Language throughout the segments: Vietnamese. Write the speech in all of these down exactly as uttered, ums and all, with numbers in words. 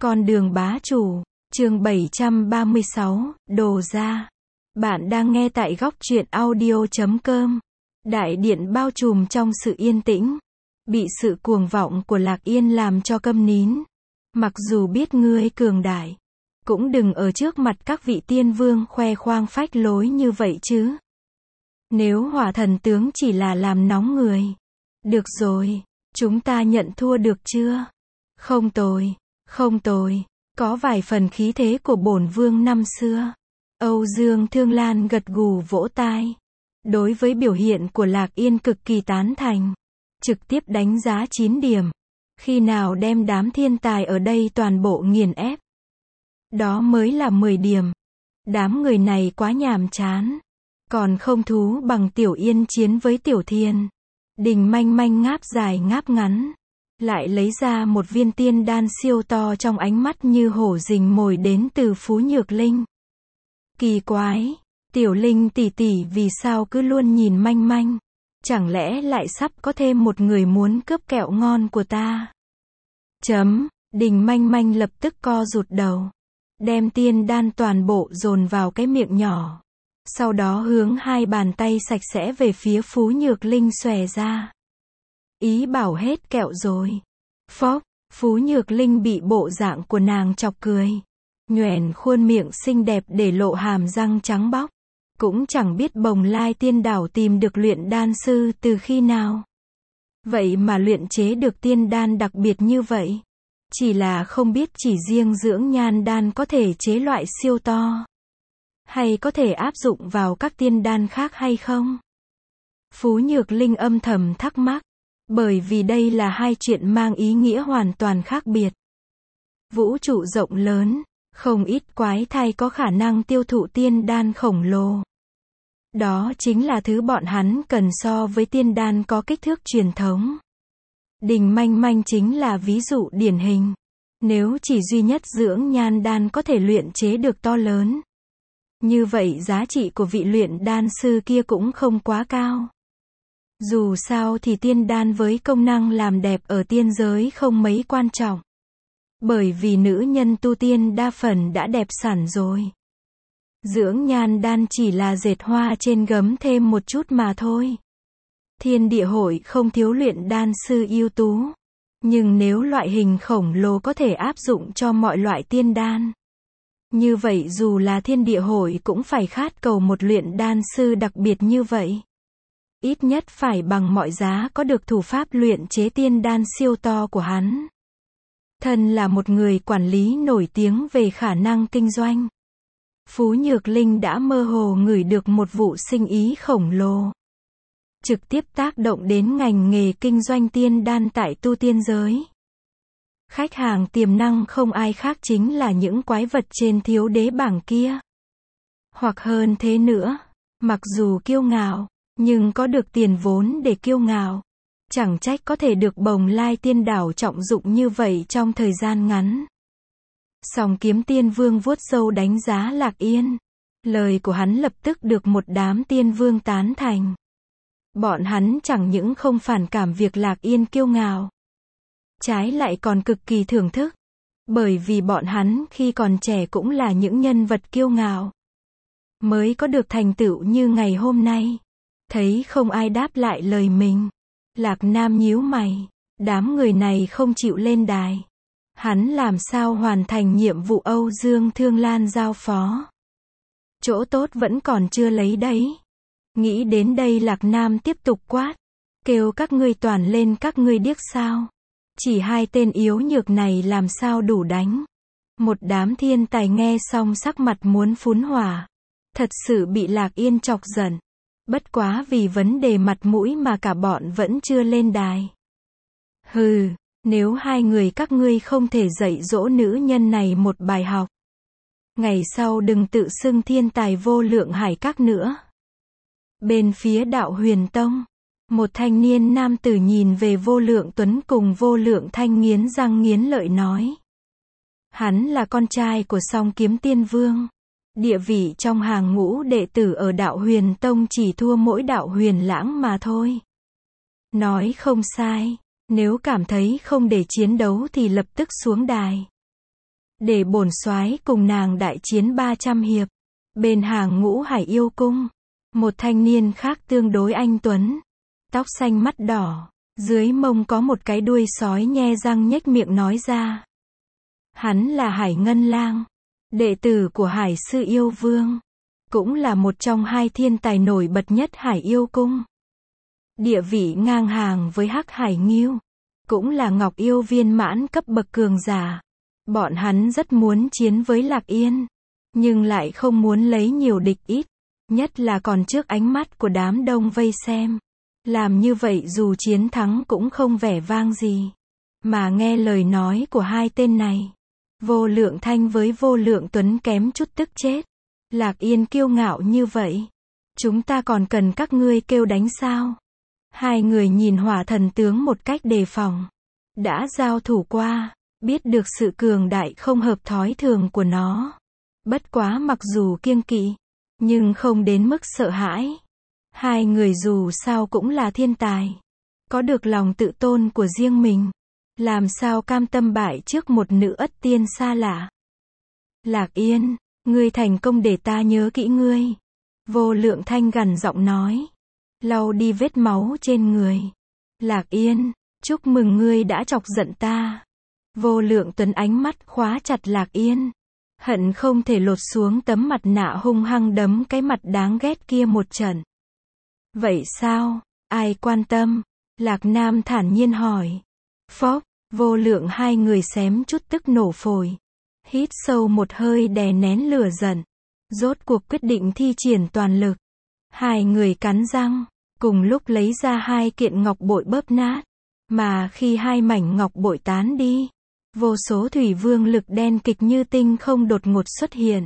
Con đường bá chủ, chương bảy trăm ba mươi sáu, đồ ra. Bạn đang nghe tại góc truyện audio chấm com. Đại điện bao trùm trong sự yên tĩnh. Bị sự cuồng vọng của Lạc Yên làm cho câm nín. Mặc dù biết ngươi cường đại, cũng đừng ở trước mặt các vị tiên vương khoe khoang phách lối như vậy chứ. Nếu hỏa thần tướng chỉ là làm nóng người. Được rồi, chúng ta nhận thua được chưa? Không tồi, không tồi, có vài phần khí thế của bổn vương năm xưa. Âu Dương Thương Lan gật gù vỗ tai. Đối với biểu hiện của Lạc Yên cực kỳ tán thành. Trực tiếp đánh giá chín điểm. Khi nào đem đám thiên tài ở đây toàn bộ nghiền ép. Đó mới là mười điểm. Đám người này quá nhàm chán. Còn không thú bằng Tiểu Yên chiến với Tiểu Thiên. Đình manh manh ngáp dài ngáp ngắn. Lại lấy ra một viên tiên đan siêu to trong ánh mắt như hổ rình mồi đến từ Phú Nhược Linh. Kỳ quái, Tiểu Linh tỷ tỷ vì sao cứ luôn nhìn manh manh? Chẳng lẽ lại sắp có thêm một người muốn cướp kẹo ngon của ta? Chấm, Đình manh manh lập tức co rụt đầu. Đem tiên đan toàn bộ dồn vào cái miệng nhỏ. Sau đó hướng hai bàn tay sạch sẽ về phía Phú Nhược Linh xòe ra. Ý bảo hết kẹo rồi. Phốc, Phú Nhược Linh bị bộ dạng của nàng chọc cười. Nhoẻn khuôn miệng xinh đẹp để lộ hàm răng trắng bóc. Cũng chẳng biết Bồng Lai Tiên Đảo tìm được luyện đan sư từ khi nào. Vậy mà luyện chế được tiên đan đặc biệt như vậy. Chỉ là không biết chỉ riêng dưỡng nhan đan có thể chế loại siêu to. Hay có thể áp dụng vào các tiên đan khác hay không? Phú Nhược Linh âm thầm thắc mắc. Bởi vì đây là hai chuyện mang ý nghĩa hoàn toàn khác biệt. Vũ trụ rộng lớn, không ít quái thai có khả năng tiêu thụ tiên đan khổng lồ. Đó chính là thứ bọn hắn cần so với tiên đan có kích thước truyền thống. Đình manh manh chính là ví dụ điển hình. Nếu chỉ duy nhất dưỡng nhan đan có thể luyện chế được to lớn. Như vậy giá trị của vị luyện đan sư kia cũng không quá cao. Dù sao thì tiên đan với công năng làm đẹp ở tiên giới không mấy quan trọng. Bởi vì nữ nhân tu tiên đa phần đã đẹp sẵn rồi. Dưỡng nhan đan chỉ là dệt hoa trên gấm thêm một chút mà thôi. Thiên địa hội không thiếu luyện đan sư ưu tú. Nhưng nếu loại hình khổng lồ có thể áp dụng cho mọi loại tiên đan. Như vậy dù là thiên địa hội cũng phải khát cầu một luyện đan sư đặc biệt như vậy. Ít nhất phải bằng mọi giá có được thủ pháp luyện chế tiên đan siêu to của hắn. Thân là một người quản lý nổi tiếng về khả năng kinh doanh. Phú Nhược Linh đã mơ hồ ngửi được một vụ sinh ý khổng lồ. Trực tiếp tác động đến ngành nghề kinh doanh tiên đan tại tu tiên giới. Khách hàng tiềm năng không ai khác chính là những quái vật trên thiếu đế bảng kia. Hoặc hơn thế nữa, mặc dù kiêu ngạo, nhưng có được tiền vốn để kiêu ngạo. Chẳng trách có thể được Bồng Lai Tiên Đảo trọng dụng như vậy trong thời gian ngắn. Song Kiếm Tiên Vương vuốt râu đánh giá Lạc Yên. Lời của hắn lập tức được một đám tiên vương tán thành. Bọn hắn chẳng những không phản cảm việc Lạc Yên kiêu ngạo. Trái lại còn cực kỳ thưởng thức. Bởi vì bọn hắn khi còn trẻ cũng là những nhân vật kiêu ngạo. Mới có được thành tựu như ngày hôm nay. Thấy không ai đáp lại lời mình. Lạc Nam nhíu mày. Đám người này không chịu lên đài. Hắn làm sao hoàn thành nhiệm vụ Âu Dương Thương Lan giao phó. Chỗ tốt vẫn còn chưa lấy đấy. Nghĩ đến đây Lạc Nam tiếp tục quát. Kêu các ngươi toàn lên các ngươi điếc sao. Chỉ hai tên yếu nhược này làm sao đủ đánh. Một đám thiên tài nghe xong sắc mặt muốn phún hỏa. Thật sự bị Lạc Yên chọc giận. Bất quá vì vấn đề mặt mũi mà cả bọn vẫn chưa lên đài. Hừ, nếu hai người các ngươi không thể dạy dỗ nữ nhân này một bài học. Ngày sau đừng tự xưng thiên tài vô lượng hải các nữa. Bên phía Đạo Huyền Tông, một thanh niên nam tử nhìn về Vô Lượng Tuấn cùng Vô Lượng Thanh nghiến răng nghiến lợi nói. Hắn là con trai của Song Kiếm Tiên Vương. Địa vị trong hàng ngũ đệ tử ở Đạo Huyền Tông chỉ thua mỗi Đạo Huyền Lãng mà thôi. Nói không sai, nếu cảm thấy không để chiến đấu thì lập tức xuống đài. để bổn soái cùng nàng đại chiến ba trăm hiệp. Bên hàng Ngũ Hải yêu cung, một thanh niên khác tương đối anh tuấn, tóc xanh mắt đỏ, dưới mông có một cái đuôi sói nhe răng nhếch miệng nói ra. Hắn là Hải Ngân Lang, đệ tử của Hải Sư Yêu Vương, cũng là một trong hai thiên tài nổi bật nhất Hải Yêu Cung. Địa vị ngang hàng với Hắc Hải Ngưu, cũng là Ngọc Yêu viên mãn cấp bậc cường giả. Bọn hắn rất muốn chiến với Lạc Yên, nhưng lại không muốn lấy nhiều địch ít, nhất là còn trước ánh mắt của đám đông vây xem. Làm như vậy dù chiến thắng cũng không vẻ vang gì. Mà nghe lời nói của hai tên này, Vô Lượng Thanh với Vô Lượng Tuấn kém chút tức chết. Lạc Yên kiêu ngạo như vậy, chúng ta còn cần các ngươi kêu đánh sao? Hai người nhìn Hỏa Thần tướng một cách đề phòng. Đã giao thủ qua, biết được sự cường đại không hợp thói thường của nó. Bất quá mặc dù kiêng kỵ, nhưng không đến mức sợ hãi. Hai người dù sao cũng là thiên tài, có được lòng tự tôn của riêng mình, làm sao cam tâm bại trước một nữ ất tiên xa lạ. Lạc Yên, ngươi thành công để ta nhớ kỹ ngươi. Vô Lượng Thanh gằn giọng nói, lau đi vết máu trên người. Lạc Yên, chúc mừng ngươi đã chọc giận ta. Vô Lượng Tuấn ánh mắt khóa chặt Lạc Yên, hận không thể lột xuống tấm mặt nạ hung hăng đấm cái mặt đáng ghét kia một trận. Vậy sao, ai quan tâm? Lạc Nam thản nhiên hỏi. Phốc, Vô Lượng hai người xém chút tức nổ phổi. Hít sâu một hơi đè nén lửa giận. Rốt cuộc quyết định thi triển toàn lực. Hai người cắn răng, cùng lúc lấy ra hai kiện ngọc bội bóp nát. Mà khi hai mảnh ngọc bội tán đi, vô số thủy vương lực đen kịch như tinh không đột ngột xuất hiện,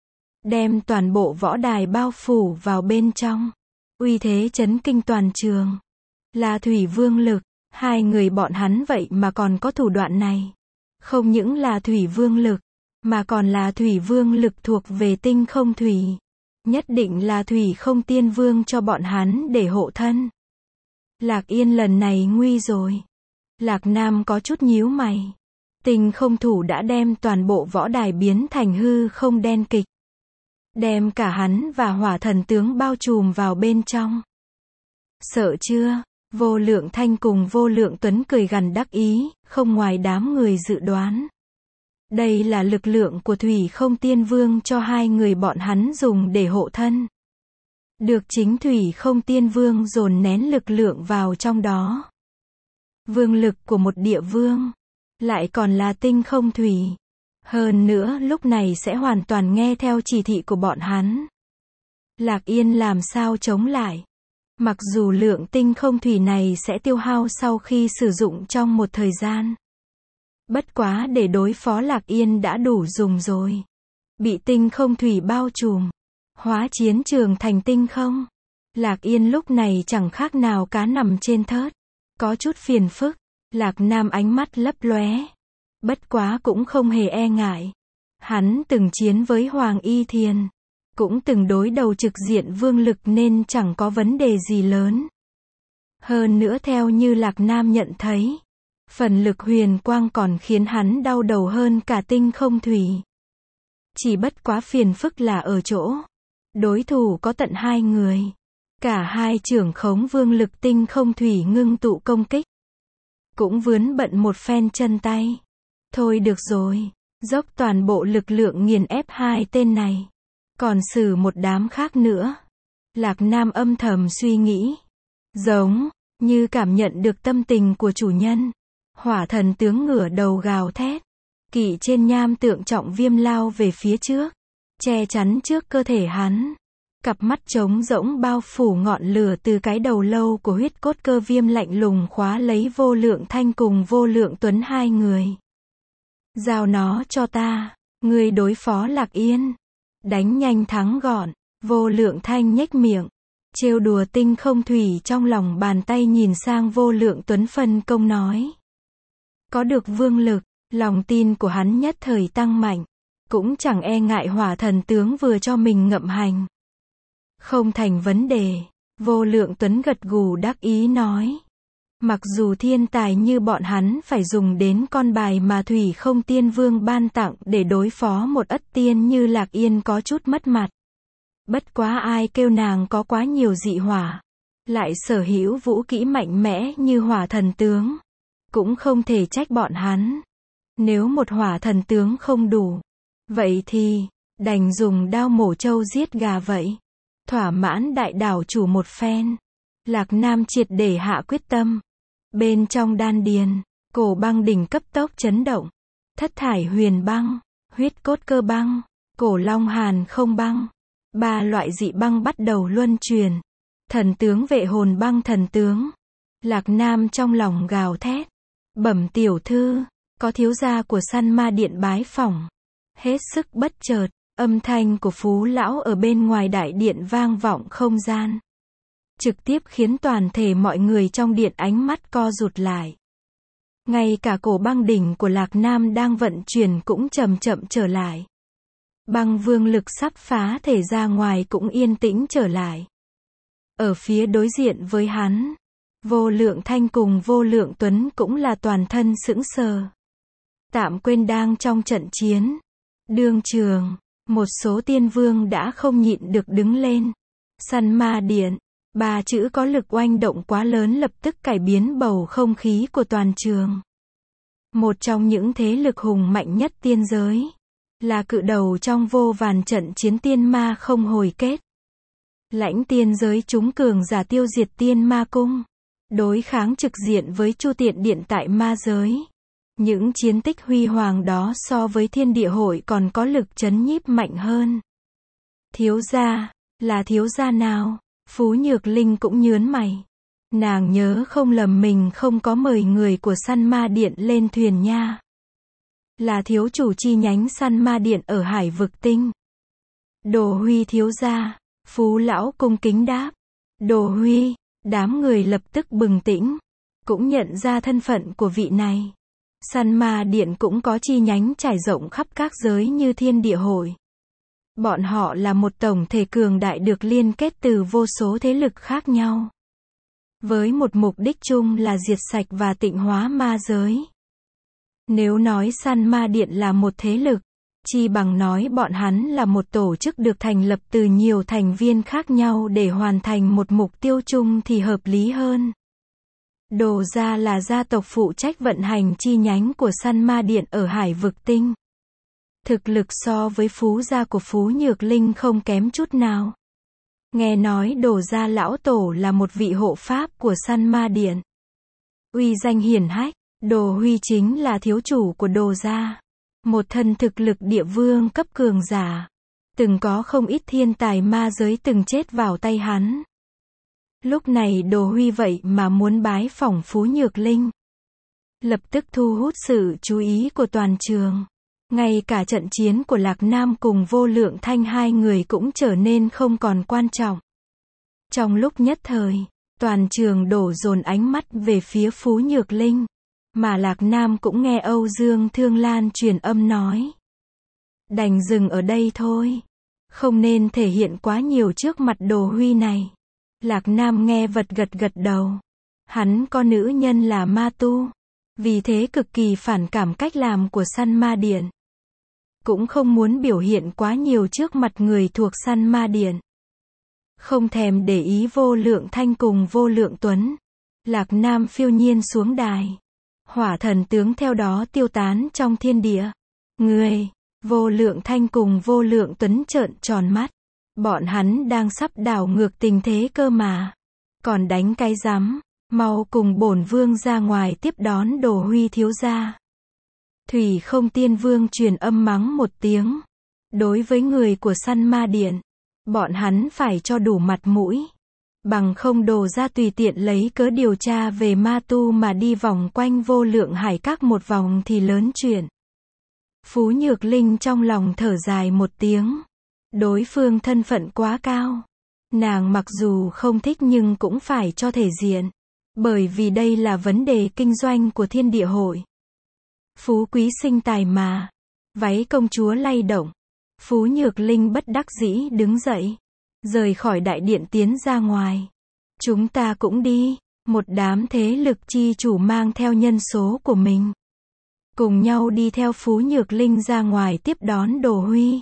đem toàn bộ võ đài bao phủ vào bên trong. Uy thế chấn kinh toàn trường. Là thủy vương lực, hai người bọn hắn vậy mà còn có thủ đoạn này. Không những là thủy vương lực, mà còn là thủy vương lực thuộc về tinh không thủy. Nhất định là thủy không tiên vương cho bọn hắn để hộ thân. Lạc Yên lần này nguy rồi. Lạc Nam có chút nhíu mày. Tinh không thủ đã đem toàn bộ võ đài biến thành hư không đen kịch, đem cả hắn và Hỏa Thần tướng bao trùm vào bên trong. Sợ chưa? Vô Lượng Thanh cùng Vô Lượng Tuấn cười gằn đắc ý, không ngoài đám người dự đoán. Đây là lực lượng của Thủy Không Tiên Vương cho hai người bọn hắn dùng để hộ thân. Được chính Thủy Không Tiên Vương dồn nén lực lượng vào trong đó. Vương lực của một địa vương, lại còn là tinh không thủy. Hơn nữa lúc này sẽ hoàn toàn nghe theo chỉ thị của bọn hắn. Lạc Yên làm sao chống lại? Mặc dù lượng tinh không thủy này sẽ tiêu hao sau khi sử dụng trong một thời gian. Bất quá để đối phó Lạc Yên đã đủ dùng rồi. Bị tinh không thủy bao trùm, hóa chiến trường thành tinh không. Lạc Yên lúc này chẳng khác nào cá nằm trên thớt. Có chút phiền phức. Lạc Nam ánh mắt lấp lóe. Bất quá cũng không hề e ngại. Hắn từng chiến với Hoàng Y Thiền, cũng từng đối đầu trực diện vương lực nên chẳng có vấn đề gì lớn. Hơn nữa theo như Lạc Nam nhận thấy, phần lực huyền quang còn khiến hắn đau đầu hơn cả tinh không thủy. Chỉ bất quá phiền phức là ở chỗ, đối thủ có tận hai người. Cả hai trưởng khống vương lực tinh không thủy ngưng tụ công kích. Cũng vướn bận một phen chân tay. Thôi được rồi, dốc toàn bộ lực lượng nghiền ép hai tên này. Còn xử một đám khác nữa. Lạc Nam âm thầm suy nghĩ. Giống như cảm nhận được tâm tình của chủ nhân. Hỏa Thần tướng ngửa đầu gào thét. Kỵ trên nham tượng trọng viêm lao về phía trước, che chắn trước cơ thể hắn. Cặp mắt trống rỗng bao phủ ngọn lửa từ cái đầu lâu của huyết cốt cơ viêm lạnh lùng khóa lấy Vô Lượng Thanh cùng Vô Lượng Tuấn hai người. Giao nó cho ta, ngươi đối phó Lạc Yên. Đánh nhanh thắng gọn. Vô Lượng Thanh nhếch miệng, trêu đùa tinh không thủy trong lòng bàn tay, nhìn sang Vô Lượng Tuấn phân công nói. Có được vương lực, lòng tin của hắn nhất thời tăng mạnh, cũng chẳng e ngại Hỏa Thần tướng vừa cho mình ngậm hành. Không thành vấn đề. Vô Lượng Tuấn gật gù đắc ý nói. Mặc dù thiên tài như bọn hắn phải dùng đến con bài mà Thủy Không Tiên Vương ban tặng để đối phó một ất tiên như Lạc Yên có chút mất mặt. Bất quá ai kêu nàng có quá nhiều dị hỏa, lại sở hữu vũ kỹ mạnh mẽ như hỏa thần tướng, cũng không thể trách bọn hắn. Nếu một hỏa thần tướng không đủ, vậy thì đành dùng đao mổ trâu giết gà vậy. Thỏa mãn đại đảo chủ một phen, Lạc Nam triệt để hạ quyết tâm. Bên trong đan điền, cổ băng đỉnh cấp tốc chấn động. Thất thải huyền băng, huyết cốt cơ băng, cổ long hàn không băng. Ba loại dị băng bắt đầu luân truyền. Thần tướng vệ hồn băng thần tướng. Lạc Nam trong lòng gào thét. Bẩm tiểu thư, có thiếu gia của săn ma điện bái phỏng. Hết sức bất chợt, âm thanh của Phú lão ở bên ngoài đại điện vang vọng không gian, trực tiếp khiến toàn thể mọi người trong điện ánh mắt co rụt lại. Ngay cả cổ băng đỉnh của Lạc Nam đang vận chuyển cũng chậm chậm trở lại. Băng vương lực sắp phá thể ra ngoài cũng yên tĩnh trở lại. Ở phía đối diện với hắn, Vô Lượng Thanh cùng Vô Lượng Tuấn cũng là toàn thân sững sờ. Tạm quên đang trong trận chiến. Đương trường, một số tiên vương đã không nhịn được đứng lên. Săn ma điện, ba chữ có lực oanh động quá lớn lập tức cải biến bầu không khí của toàn trường. Một trong những thế lực hùng mạnh nhất tiên giới, là cự đầu trong vô vàn trận chiến tiên ma không hồi kết. Lãnh tiên giới chúng cường giả tiêu diệt tiên ma cung, đối kháng trực diện với Chu Tiện Điện tại ma giới. Những chiến tích huy hoàng đó so với thiên địa hội còn có lực chấn nhiếp mạnh hơn. Thiếu gia, là thiếu gia nào? Phú Nhược Linh cũng nhớn mày. Nàng nhớ không lầm mình không có mời người của săn ma điện lên thuyền nha. Là thiếu chủ chi nhánh săn ma điện ở Hải Vực Tinh. Đồ Huy thiếu gia, Phú lão cung kính đáp. Đồ Huy, đám người lập tức bừng tỉnh, cũng nhận ra thân phận của vị này. Săn ma điện cũng có chi nhánh trải rộng khắp các giới như thiên địa hội. Bọn họ là một tổng thể cường đại được liên kết từ vô số thế lực khác nhau, với một mục đích chung là diệt sạch và tịnh hóa ma giới. Nếu nói săn ma điện là một thế lực, chi bằng nói bọn hắn là một tổ chức được thành lập từ nhiều thành viên khác nhau để hoàn thành một mục tiêu chung thì hợp lý hơn. Đồ gia là gia tộc phụ trách vận hành chi nhánh của săn ma điện ở Hải Vực Tinh. Thực lực so với Phú gia của Phú Nhược Linh không kém chút nào. Nghe nói Đồ gia lão tổ là một vị hộ pháp của săn ma điện, uy danh hiển hách. Đồ Huy chính là thiếu chủ của Đồ gia, một thân thực lực địa vương cấp cường giả. Từng có không ít thiên tài ma giới từng chết vào tay hắn. Lúc này Đồ Huy vậy mà muốn bái phỏng Phú Nhược Linh, lập tức thu hút sự chú ý của toàn trường. Ngay cả trận chiến của Lạc Nam cùng Vô Lượng Thanh hai người cũng trở nên không còn quan trọng. Trong lúc nhất thời, toàn trường đổ dồn ánh mắt về phía Phú Nhược Linh, mà Lạc Nam cũng nghe Âu Dương Thương Lan truyền âm nói. Đành dừng ở đây thôi, không nên thể hiện quá nhiều trước mặt Đồ Huy này. Lạc Nam nghe vật gật gật đầu. Hắn có nữ nhân là ma tu, vì thế cực kỳ phản cảm cách làm của săn ma điện. Cũng không muốn biểu hiện quá nhiều trước mặt người thuộc săn ma điện. Không thèm để ý Vô Lượng Thanh cùng Vô Lượng Tuấn, Lạc Nam phiêu nhiên xuống đài. Hỏa thần tướng theo đó tiêu tán trong thiên địa. Người, Vô Lượng Thanh cùng Vô Lượng Tuấn trợn tròn mắt. Bọn hắn đang sắp đảo ngược tình thế cơ mà. Còn đánh cái rắm, mau cùng bổn vương ra ngoài tiếp đón Đồ Huy thiếu gia. Thủy Không Tiên Vương truyền âm mắng một tiếng. Đối với người của săn ma điện, bọn hắn phải cho đủ mặt mũi. Bằng không Đồ ra tùy tiện lấy cớ điều tra về ma tu mà đi vòng quanh Vô Lượng Hải Các một vòng thì lớn chuyện. Phú Nhược Linh trong lòng thở dài một tiếng. Đối phương thân phận quá cao. Nàng mặc dù không thích nhưng cũng phải cho thể diện. Bởi vì đây là vấn đề kinh doanh của thiên địa hội. Phú quý sinh tài mà. Váy công chúa lay động. Phú Nhược Linh bất đắc dĩ đứng dậy, rời khỏi đại điện tiến ra ngoài. Chúng ta cũng đi. Một đám thế lực chi chủ mang theo nhân số của mình, cùng nhau đi theo Phú Nhược Linh ra ngoài tiếp đón Đồ Huy.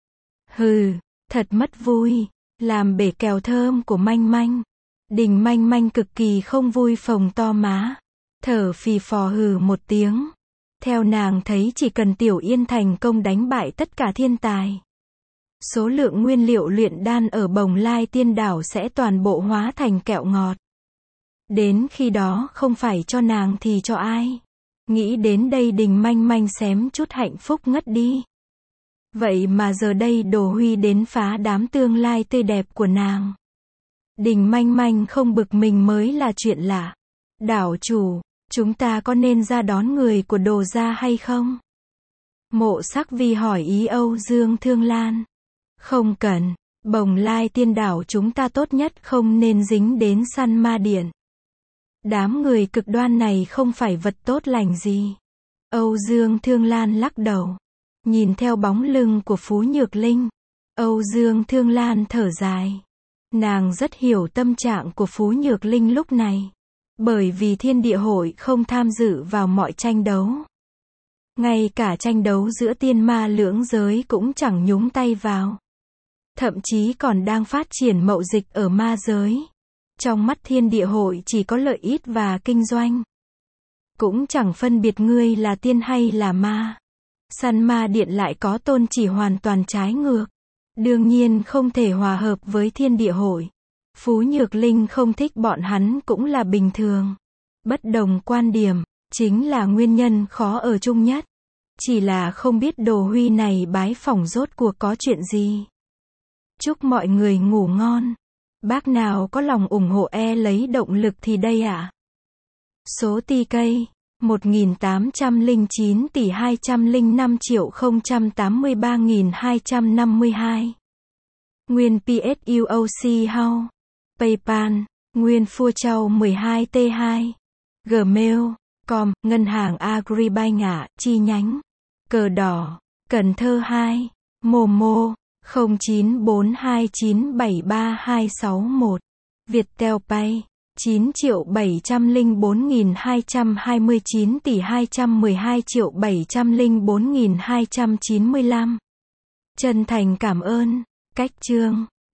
Hừ, thật mất vui, làm bể kèo thơm của Manh Manh. Đình Manh Manh cực kỳ không vui phồng to má, thở phì phò hừ một tiếng. Theo nàng thấy chỉ cần Tiểu Yên thành công đánh bại tất cả thiên tài, số lượng nguyên liệu luyện đan ở Bồng Lai Tiên Đảo sẽ toàn bộ hóa thành kẹo ngọt. Đến khi đó không phải cho nàng thì cho ai? Nghĩ đến đây Đình Manh Manh xém chút hạnh phúc ngất đi. Vậy mà giờ đây Đồ Huy đến phá đám tương lai tươi đẹp của nàng. Đình Manh Manh không bực mình mới là chuyện lạ. Đảo chủ, chúng ta có nên ra đón người của Đồ gia hay không? Mộ Sắc Vi hỏi ý Âu Dương Thương Lan. Không cần, Bồng Lai Tiên Đảo chúng ta tốt nhất không nên dính đến Săn Ma Điện. Đám người cực đoan này không phải vật tốt lành gì. Âu Dương Thương Lan lắc đầu. Nhìn theo bóng lưng của Phú Nhược Linh, Âu Dương Thương Lan thở dài. Nàng rất hiểu tâm trạng của Phú Nhược Linh lúc này. Bởi vì Thiên Địa Hội không tham dự vào mọi tranh đấu. Ngay cả tranh đấu giữa tiên ma lưỡng giới cũng chẳng nhúng tay vào. Thậm chí còn đang phát triển mậu dịch ở ma giới. Trong mắt Thiên Địa Hội chỉ có lợi ích và kinh doanh. Cũng chẳng phân biệt ngươi là tiên hay là ma. Săn Ma Điện lại có tôn chỉ hoàn toàn trái ngược. Đương nhiên không thể hòa hợp với Thiên Địa Hội. Phú Nhược Linh không thích bọn hắn cũng là bình thường. Bất đồng quan điểm, chính là nguyên nhân khó ở chung nhất. Chỉ là không biết Đồ Huy này bái phỏng rốt cuộc có chuyện gì. Chúc mọi người ngủ ngon. Bác nào có lòng ủng hộ e lấy động lực thì đây ạ. À? Số ti cây một nghìn tám trăm lẻ chín tỷ hai trăm lẻ năm triệu không trăm tám mươi ba nghìn hai trăm năm mươi hai. Nguyên pê ét u o xê House, PayPal, Nguyên Phua Châu mười hai T hai, Gmail, com, Ngân hàng Agribank ạ, chi nhánh, Cờ Đỏ, Cần Thơ hai, Momo, không chín bốn hai chín bảy ba hai sáu một, Viettel Pay, chín triệu bảy trăm lẻ bốn nghìn hai trăm hai mươi chín tỷ hai trăm mười hai triệu bảy trăm lẻ bốn nghìn hai trăm chín mươi lăm. Chân thành cảm ơn. Cách chương